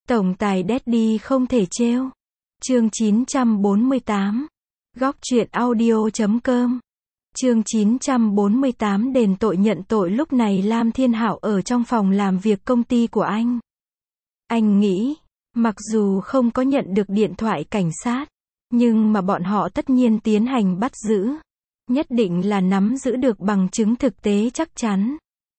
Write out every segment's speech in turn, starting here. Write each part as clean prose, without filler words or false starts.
Tổng tài Daddy không thể trêu. Chương 948. Góc truyện audio.com. Chương 948 đền tội nhận tội. Lúc này Lam Thiên Hạo ở trong phòng làm việc công ty của anh. Anh nghĩ, mặc dù không có nhận được điện thoại cảnh sát, nhưng mà bọn họ tất nhiên tiến hành bắt giữ. Nhất định là nắm giữ được bằng chứng thực tế chắc chắn.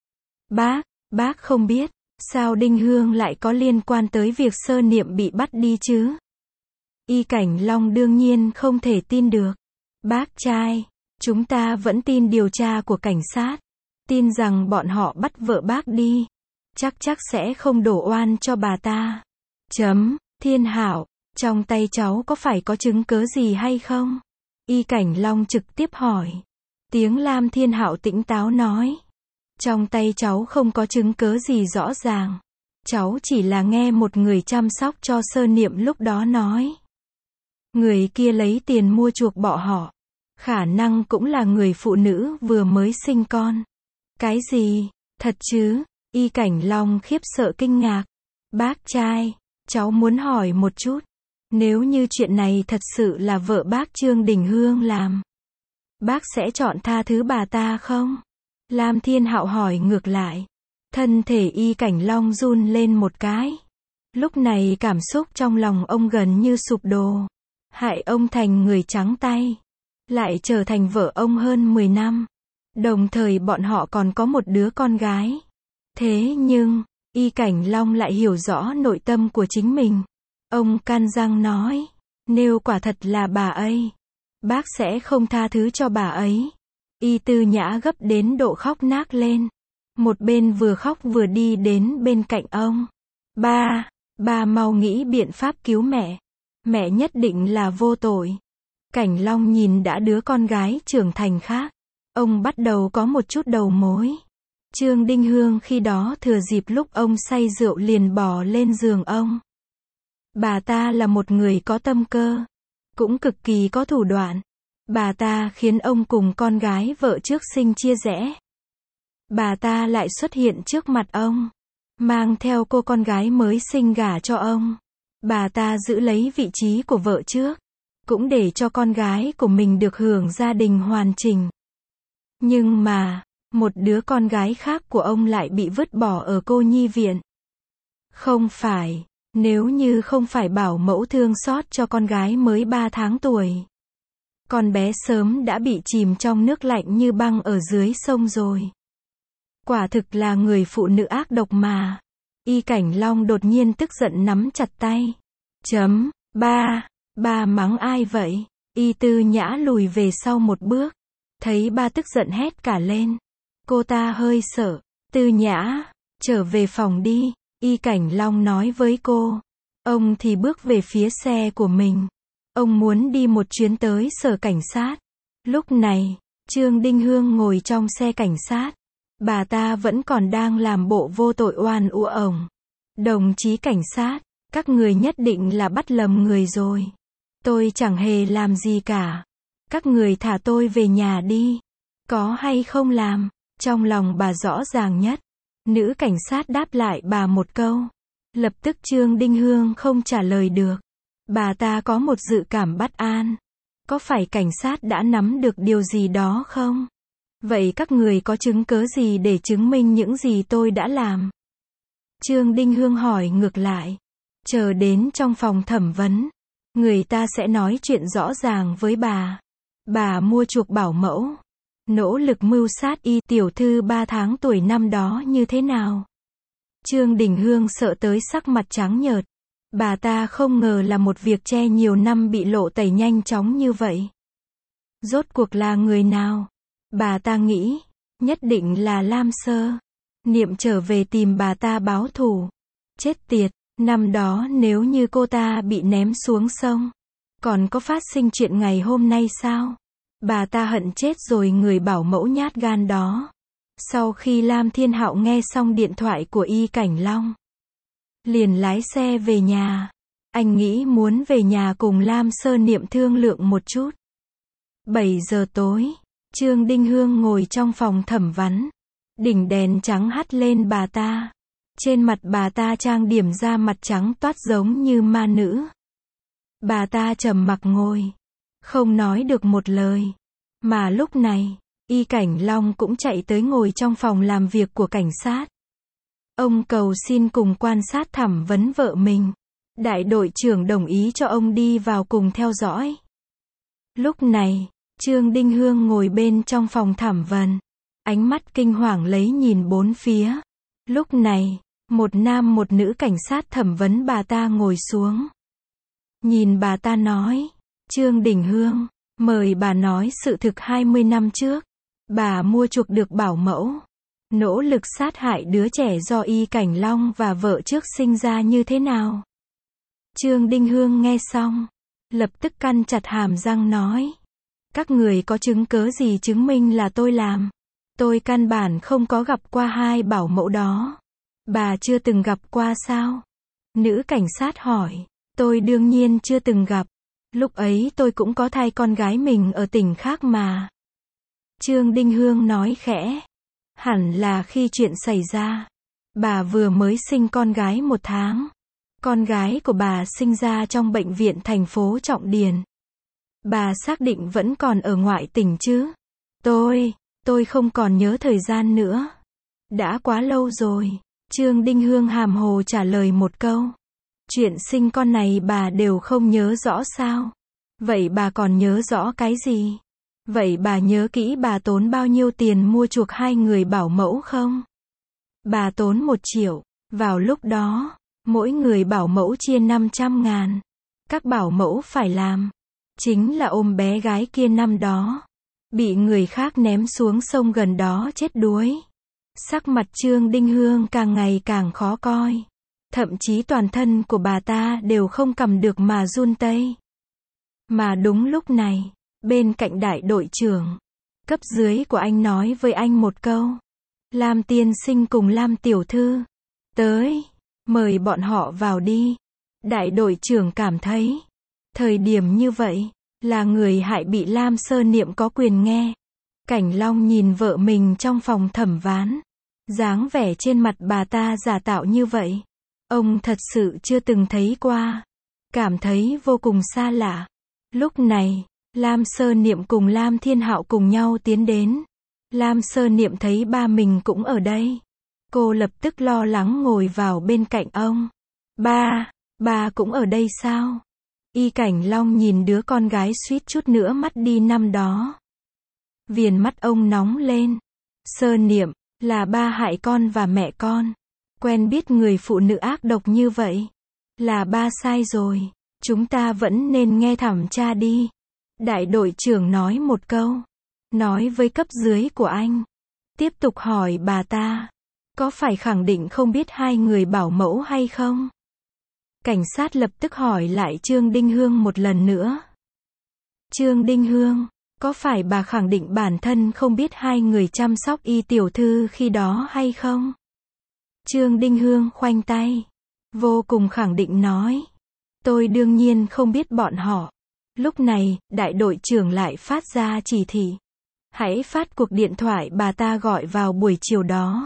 Bác không biết, sao Đinh Hương lại có liên quan tới việc Sơ Niệm bị bắt đi chứ? Y Cảnh Long đương nhiên không thể tin được. Bác trai, chúng ta vẫn tin điều tra của cảnh sát. Tin rằng bọn họ bắt vợ bác đi. Chắc sẽ không đổ oan cho bà ta. Thiên Hạo, trong tay cháu có phải có chứng cớ gì hay không? Y Cảnh Long trực tiếp hỏi. Tiếng Lam Thiên Hạo tỉnh táo nói. Trong tay cháu không có chứng cớ gì rõ ràng. Cháu chỉ là nghe một người chăm sóc cho Sơ Niệm lúc đó nói. Người kia lấy tiền mua chuộc bọn họ. Khả năng cũng là người phụ nữ vừa mới sinh con. Cái gì? Thật chứ? Y Cảnh Long khiếp sợ kinh ngạc. Bác trai, cháu muốn hỏi một chút. Nếu như chuyện này thật sự là vợ bác Trương Đình Hương làm, bác sẽ chọn tha thứ bà ta không? Lam Thiên Hạo hỏi ngược lại. Thân thể Y Cảnh Long run lên một cái. Lúc này cảm xúc trong lòng ông gần như sụp đổ. Hại ông thành người trắng tay, lại trở thành vợ ông hơn 10 năm. Đồng thời bọn họ còn có một đứa con gái. Thế nhưng, Y Cảnh Long lại hiểu rõ nội tâm của chính mình. Ông can răng nói, nếu quả thật là bà ấy, bác sẽ không tha thứ cho bà ấy. Y Tư Nhã gấp đến độ khóc nác lên. Một bên vừa khóc vừa đi đến bên cạnh ông. Ba mau nghĩ biện pháp cứu mẹ. Mẹ nhất định là vô tội. Cảnh Long nhìn đã đứa con gái trưởng thành khác. Ông bắt đầu có một chút đầu mối. Trương Đinh Hương khi đó thừa dịp lúc ông say rượu liền bò lên giường ông. Bà ta là một người có tâm cơ, cũng cực kỳ có thủ đoạn. Bà ta khiến ông cùng con gái vợ trước sinh chia rẽ. Bà ta lại xuất hiện trước mặt ông, mang theo cô con gái mới sinh gả cho ông. Bà ta giữ lấy vị trí của vợ trước, cũng để cho con gái của mình được hưởng gia đình hoàn chỉnh. Nhưng mà, một đứa con gái khác của ông lại bị vứt bỏ ở cô nhi viện. Không phải, nếu như không phải bảo mẫu thương xót cho con gái mới 3 tháng tuổi, con bé sớm đã bị chìm trong nước lạnh như băng ở dưới sông rồi. Quả thực là người phụ nữ ác độc mà. Y Cảnh Long đột nhiên tức giận nắm chặt tay. Ba mắng ai vậy? Y Tư Nhã lùi về sau một bước. Thấy ba tức giận hét cả lên. Cô ta hơi sợ. Tư Nhã, trở về phòng đi. Y Cảnh Long nói với cô. Ông thì bước về phía xe của mình. Ông muốn đi một chuyến tới sở cảnh sát. Lúc này, Trương Đinh Hương ngồi trong xe cảnh sát. Bà ta vẫn còn đang làm bộ vô tội oan uổng ổng. Đồng chí cảnh sát, các người nhất định là bắt lầm người rồi. Tôi chẳng hề làm gì cả. Các người thả tôi về nhà đi. Có hay không làm? Trong lòng bà rõ ràng nhất. Nữ cảnh sát đáp lại bà một câu. Lập tức Trương Đinh Hương không trả lời được. Bà ta có một dự cảm bất an. Có phải cảnh sát đã nắm được điều gì đó không? Vậy các người có chứng cớ gì để chứng minh những gì tôi đã làm? Trương Đinh Hương hỏi ngược lại. Chờ đến trong phòng thẩm vấn, người ta sẽ nói chuyện rõ ràng với bà. Bà mua chuộc bảo mẫu, nỗ lực mưu sát Y tiểu thư 3 tháng tuổi năm đó như thế nào? Trương Đình Hương sợ tới sắc mặt trắng nhợt. Bà ta không ngờ là một việc che nhiều năm bị lộ tẩy nhanh chóng như vậy. Rốt cuộc là người nào? Bà ta nghĩ, nhất định là Lam Sơ Niệm trở về tìm bà ta báo thù. Chết tiệt, năm đó nếu như cô ta bị ném xuống sông, còn có phát sinh chuyện ngày hôm nay sao? Bà ta hận chết rồi người bảo mẫu nhát gan đó. Sau khi Lam Thiên Hạo nghe xong điện thoại của Y Cảnh Long, liền lái xe về nhà. Anh nghĩ muốn về nhà cùng Lam Sơ Niệm thương lượng một chút. 7 giờ tối, Trương Đinh Hương ngồi trong phòng thẩm vấn. Đỉnh đèn trắng hắt lên bà ta. Trên mặt bà ta trang điểm ra mặt trắng toát giống như ma nữ. Bà ta trầm mặc ngồi, không nói được một lời. Mà lúc này, Y Cảnh Long cũng chạy tới ngồi trong phòng làm việc của cảnh sát. Ông cầu xin cùng quan sát thẩm vấn vợ mình. Đại đội trưởng đồng ý cho ông đi vào cùng theo dõi. Lúc này, Trương Đinh Hương ngồi bên trong phòng thẩm vấn. Ánh mắt kinh hoàng lấy nhìn bốn phía. Lúc này, một nam một nữ cảnh sát thẩm vấn bà ta ngồi xuống. Nhìn bà ta nói, Trương Đình Hương, mời bà nói sự thực 20 năm trước. Bà mua chuộc được bảo mẫu. Nỗ lực sát hại đứa trẻ do Y Cảnh Long và vợ trước sinh ra như thế nào? Trương Đinh Hương nghe xong, lập tức cắn chặt hàm răng nói. Các người có chứng cớ gì chứng minh là tôi làm? Tôi căn bản không có gặp qua hai bảo mẫu đó. Bà chưa từng gặp qua sao? Nữ cảnh sát hỏi. Tôi đương nhiên chưa từng gặp. Lúc ấy tôi cũng có thai con gái mình ở tỉnh khác mà. Trương Đinh Hương nói khẽ. Hẳn là khi chuyện xảy ra, bà vừa mới sinh con gái 1 tháng. Con gái của bà sinh ra trong bệnh viện thành phố Trọng Điền. Bà xác định vẫn còn ở ngoại tỉnh chứ? Tôi không còn nhớ thời gian nữa. Đã quá lâu rồi. Trương Đinh Hương hàm hồ trả lời một câu. Chuyện sinh con này bà đều không nhớ rõ sao? Vậy bà còn nhớ rõ cái gì? Vậy bà nhớ kỹ bà tốn bao nhiêu tiền mua chuộc 2 người bảo mẫu không? Bà tốn 1 triệu. Vào lúc đó, mỗi người bảo mẫu chia 500.000. Các bảo mẫu phải làm, chính là ôm bé gái kia năm đó. Bị người khác ném xuống sông gần đó chết đuối. Sắc mặt Trương Đinh Hương càng ngày càng khó coi. Thậm chí toàn thân của bà ta đều không cầm được mà run tây. Mà đúng lúc này, bên cạnh đại đội trưởng, cấp dưới của anh nói với anh một câu. Lam tiên sinh cùng Lam tiểu thư. Tới, mời bọn họ vào đi. Đại đội trưởng cảm thấy, thời điểm như vậy, là người hại bị Lam Sơ Niệm có quyền nghe. Cảnh Long nhìn vợ mình trong phòng thẩm vấn. Dáng vẻ trên mặt bà ta giả tạo như vậy. Ông thật sự chưa từng thấy qua. Cảm thấy vô cùng xa lạ. Lúc này, Lam Sơ Niệm cùng Lam Thiên Hạo cùng nhau tiến đến. Lam Sơ Niệm thấy ba mình cũng ở đây. Cô lập tức lo lắng ngồi vào bên cạnh ông. Ba cũng ở đây sao? Y Cảnh Long nhìn đứa con gái suýt chút nữa mất đi năm đó. Viền mắt ông nóng lên. Sơ Niệm, là ba hại con và mẹ con. Quen biết người phụ nữ ác độc như vậy. Là ba sai rồi. Chúng ta vẫn nên nghe thẩm tra đi. Đại đội trưởng nói một câu. Nói với cấp dưới của anh. Tiếp tục hỏi bà ta. Có phải khẳng định không biết 2 người bảo mẫu hay không? Cảnh sát lập tức hỏi lại Trương Đinh Hương một lần nữa. Trương Đinh Hương, có phải bà khẳng định bản thân không biết 2 người chăm sóc Y tiểu thư khi đó hay không? Trương Đinh Hương khoanh tay. Vô cùng khẳng định nói. Tôi đương nhiên không biết bọn họ. Lúc này, đại đội trưởng lại phát ra chỉ thị. Hãy phát cuộc điện thoại bà ta gọi vào buổi chiều đó.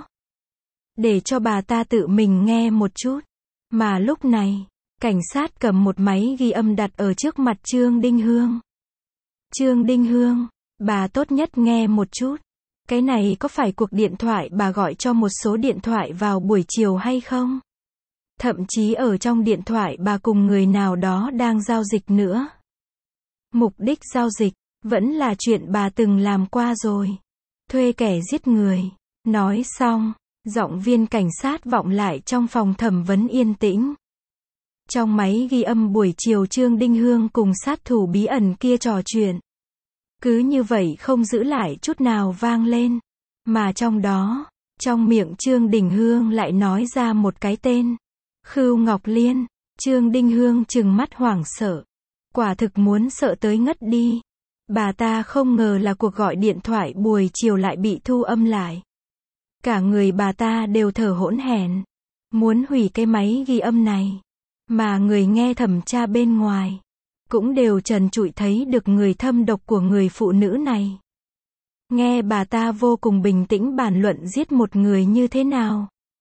Để cho bà ta tự mình nghe một chút. Mà lúc này, cảnh sát cầm một máy ghi âm đặt ở trước mặt Trương Đinh Hương. Trương Đinh Hương, bà tốt nhất nghe một chút. Cái này có phải cuộc điện thoại bà gọi cho một số điện thoại vào buổi chiều hay không? Thậm chí ở trong điện thoại bà cùng người nào đó đang giao dịch nữa. Mục đích giao dịch, vẫn là chuyện bà từng làm qua rồi. Thuê kẻ giết người. Nói xong, giọng viên cảnh sát vọng lại trong phòng thẩm vấn yên tĩnh. Trong máy ghi âm buổi chiều Trương Đinh Hương cùng sát thủ bí ẩn kia trò chuyện. Cứ như vậy không giữ lại chút nào vang lên. Mà trong đó, trong miệng Trương Đình Hương lại nói ra một cái tên. Khưu Ngọc Liên. Trương Đinh Hương trừng mắt hoảng sợ. Quả thực muốn sợ tới ngất đi. Bà ta không ngờ là cuộc gọi điện thoại buổi chiều lại bị thu âm lại. Cả người bà ta đều thở hổn hển, muốn hủy cái máy ghi âm này. Mà người nghe thẩm tra bên ngoài cũng đều trần trụi thấy được người thâm độc của người phụ nữ này. Nghe bà ta vô cùng bình tĩnh bàn luận giết một người như thế nào.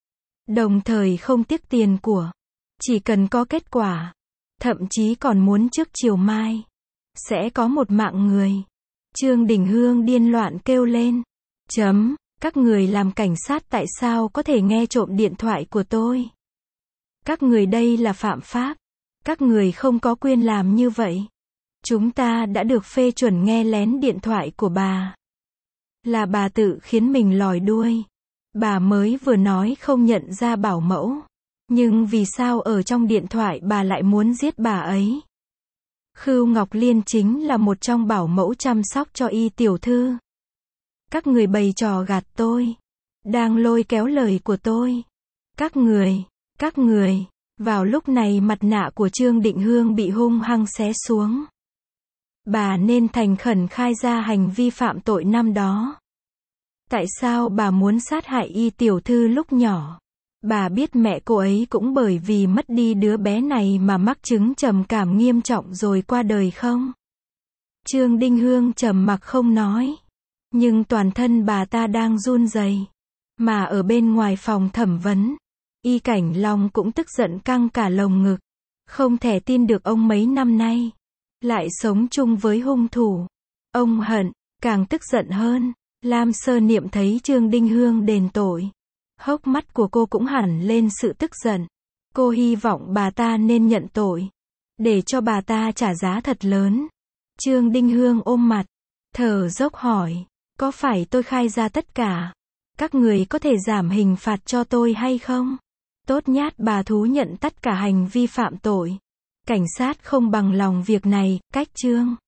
Đồng thời không tiếc tiền của. Chỉ cần có kết quả. Thậm chí còn muốn trước chiều mai. Sẽ có một mạng người. Trương Đình Hương điên loạn kêu lên. Các người làm cảnh sát tại sao có thể nghe trộm điện thoại của tôi? Các người đây là phạm pháp. Các người không có quyền làm như vậy. Chúng ta đã được phê chuẩn nghe lén điện thoại của bà. Là bà tự khiến mình lòi đuôi. Bà mới vừa nói không nhận ra bảo mẫu. Nhưng vì sao ở trong điện thoại bà lại muốn giết bà ấy? Khưu Ngọc Liên chính là một trong bảo mẫu chăm sóc cho Y tiểu thư. Các người bày trò gạt tôi. Đang lôi kéo lời của tôi. Các người. Vào lúc này mặt nạ của Trương Định Hương bị hung hăng xé xuống. Bà nên thành khẩn khai ra hành vi phạm tội năm đó. Tại sao bà muốn sát hại Y tiểu thư lúc nhỏ? Bà biết mẹ cô ấy cũng bởi vì mất đi đứa bé này mà mắc chứng trầm cảm nghiêm trọng rồi qua đời không? Trương Đinh Hương trầm mặc không nói. Nhưng toàn thân bà ta đang run rẩy. Mà ở bên ngoài phòng thẩm vấn, Y Cảnh Long cũng tức giận căng cả lồng ngực. Không thể tin được ông mấy năm nay lại sống chung với hung thủ. Ông hận, càng tức giận hơn. Lam Sơ Niệm thấy Trương Đinh Hương đền tội. Hốc mắt của cô cũng hẳn lên sự tức giận. Cô hy vọng bà ta nên nhận tội. Để cho bà ta trả giá thật lớn. Trương Đinh Hương ôm mặt. Thở dốc hỏi. Có phải tôi khai ra tất cả? Các người có thể giảm hình phạt cho tôi hay không? Tốt nhát bà thú nhận tất cả hành vi phạm tội. Cảnh sát không bằng lòng việc này, cách Trương